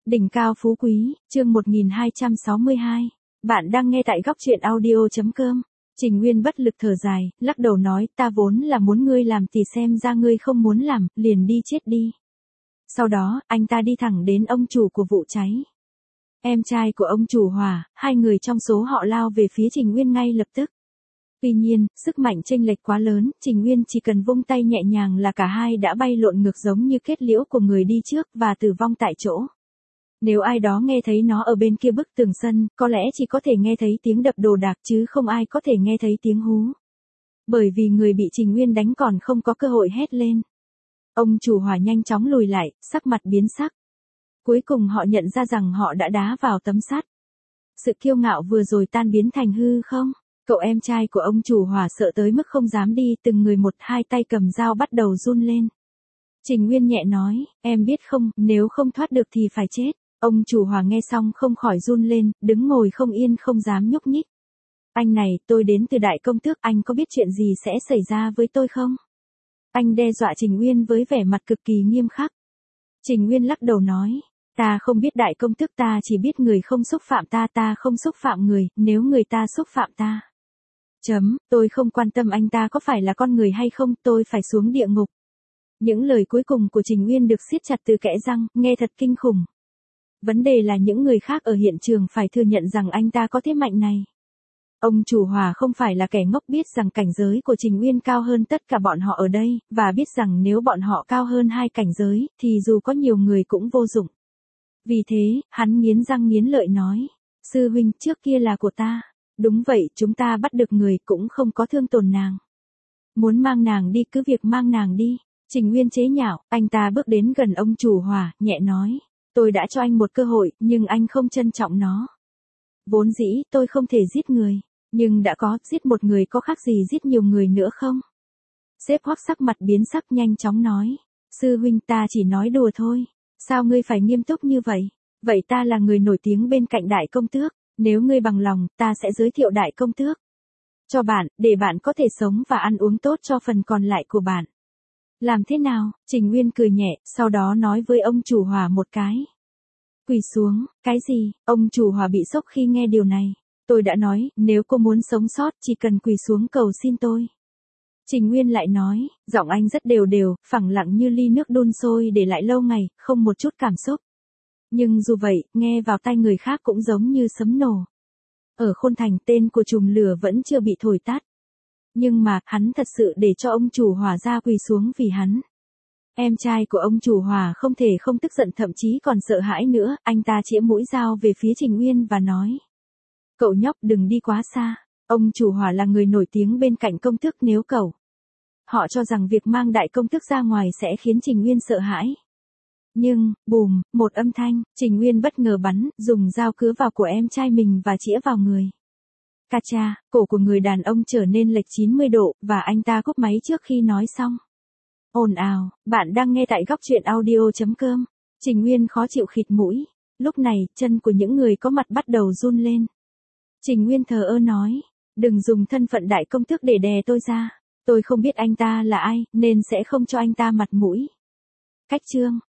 Đỉnh cao phú quý, chương 1262. Bạn đang nghe tại góc truyện audio.com. Trình Nguyên bất lực thở dài, lắc đầu nói, ta vốn là muốn ngươi làm thì xem ra ngươi không muốn làm, liền đi chết đi. Sau đó, anh ta đi thẳng đến ông chủ của vụ cháy. Em trai của ông chủ Hòa, hai người trong số họ lao về phía Trình Nguyên ngay lập tức. Tuy nhiên, sức mạnh chênh lệch quá lớn, Trình Nguyên chỉ cần vung tay nhẹ nhàng là cả hai đã bay lộn ngược giống như kết liễu của người đi trước và tử vong tại chỗ. Nếu ai đó nghe thấy nó ở bên kia bức tường sân, có lẽ chỉ có thể nghe thấy tiếng đập đồ đạc chứ không ai có thể nghe thấy tiếng hú. Bởi vì người bị Trình Nguyên đánh còn không có cơ hội hét lên. Ông chủ Hòa nhanh chóng lùi lại, sắc mặt biến sắc. Cuối cùng họ nhận ra rằng họ đã đá vào tấm sắt. Sự kiêu ngạo vừa rồi tan biến thành hư không? Cậu em trai của ông chủ Hòa sợ tới mức không dám đi, từng người một hai tay cầm dao bắt đầu run lên. Trình Nguyên nhẹ nói, em biết không, nếu không thoát được thì phải chết. Ông chủ Hòa nghe xong không khỏi run lên, đứng ngồi không yên không dám nhúc nhích. Anh này, tôi đến từ Đại Công Tước, anh có biết chuyện gì sẽ xảy ra với tôi không? Anh đe dọa Trình Nguyên với vẻ mặt cực kỳ nghiêm khắc. Trình Nguyên lắc đầu nói, ta không biết Đại Công Tước, ta chỉ biết người không xúc phạm ta, ta không xúc phạm người, nếu người ta xúc phạm ta. Tôi không quan tâm anh ta có phải là con người hay không, tôi phải xuống địa ngục. Những lời cuối cùng của Trình Nguyên được siết chặt từ kẽ răng, nghe thật kinh khủng. Vấn đề là những người khác ở hiện trường phải thừa nhận rằng anh ta có thế mạnh này. Ông chủ Hòa không phải là kẻ ngốc, biết rằng cảnh giới của Trình Nguyên cao hơn tất cả bọn họ ở đây, và biết rằng nếu bọn họ cao hơn hai cảnh giới, thì dù có nhiều người cũng vô dụng. Vì thế, hắn nghiến răng nghiến lợi nói, sư huynh, trước kia là của ta. Đúng vậy, chúng ta bắt được người cũng không có thương tổn nàng. Muốn mang nàng đi cứ việc mang nàng đi. Trình Nguyên chế nhạo, anh ta bước đến gần ông chủ Hòa, nhẹ nói. Tôi đã cho anh một cơ hội, nhưng anh không trân trọng nó. Vốn dĩ, tôi không thể giết người. Nhưng đã có, giết một người có khác gì giết nhiều người nữa không? Sếp Hoắc sắc mặt biến sắc nhanh chóng nói. Sư huynh, ta chỉ nói đùa thôi. Sao ngươi phải nghiêm túc như vậy? Vậy ta là người nổi tiếng bên cạnh Đại Công Tước. Nếu ngươi bằng lòng, ta sẽ giới thiệu Đại Công Tước cho bạn, để bạn có thể sống và ăn uống tốt cho phần còn lại của bạn. Làm thế nào? Trình Nguyên cười nhẹ, sau đó nói với ông chủ Hòa một cái. Quỳ xuống, cái gì? Ông chủ Hòa bị sốc khi nghe điều này. Tôi đã nói, nếu cô muốn sống sót, chỉ cần quỳ xuống cầu xin tôi. Trình Nguyên lại nói, giọng anh rất đều đều, phẳng lặng như ly nước đun sôi để lại lâu ngày, không một chút cảm xúc. Nhưng dù vậy, nghe vào tai người khác cũng giống như sấm nổ. Ở Khôn Thành, tên của chùm lửa vẫn chưa bị thổi tắt. Nhưng mà, hắn thật sự để cho ông chủ Hòa ra quỳ xuống vì hắn. Em trai của ông chủ Hòa không thể không tức giận, thậm chí còn sợ hãi nữa, anh ta chĩa mũi dao về phía Trình Nguyên và nói. Cậu nhóc đừng đi quá xa, ông chủ Hòa là người nổi tiếng bên cạnh Công Tước, nếu cậu. Họ cho rằng việc mang Đại Công Tước ra ngoài sẽ khiến Trình Nguyên sợ hãi. Nhưng, bùm, một âm thanh, Trình Nguyên bất ngờ bắn, dùng dao cứa vào cổ em trai mình và chĩa vào người. Cà cha, cổ của người đàn ông trở nên lệch 90 độ, và anh ta cúp máy trước khi nói xong. Ồn ào, bạn đang nghe tại góc truyện audio.com. Trình Nguyên khó chịu khịt mũi. Lúc này, chân của những người có mặt bắt đầu run lên. Trình Nguyên thờ ơ nói, đừng dùng thân phận Đại Công Tước để đè tôi ra. Tôi không biết anh ta là ai, nên sẽ không cho anh ta mặt mũi. Cách chương.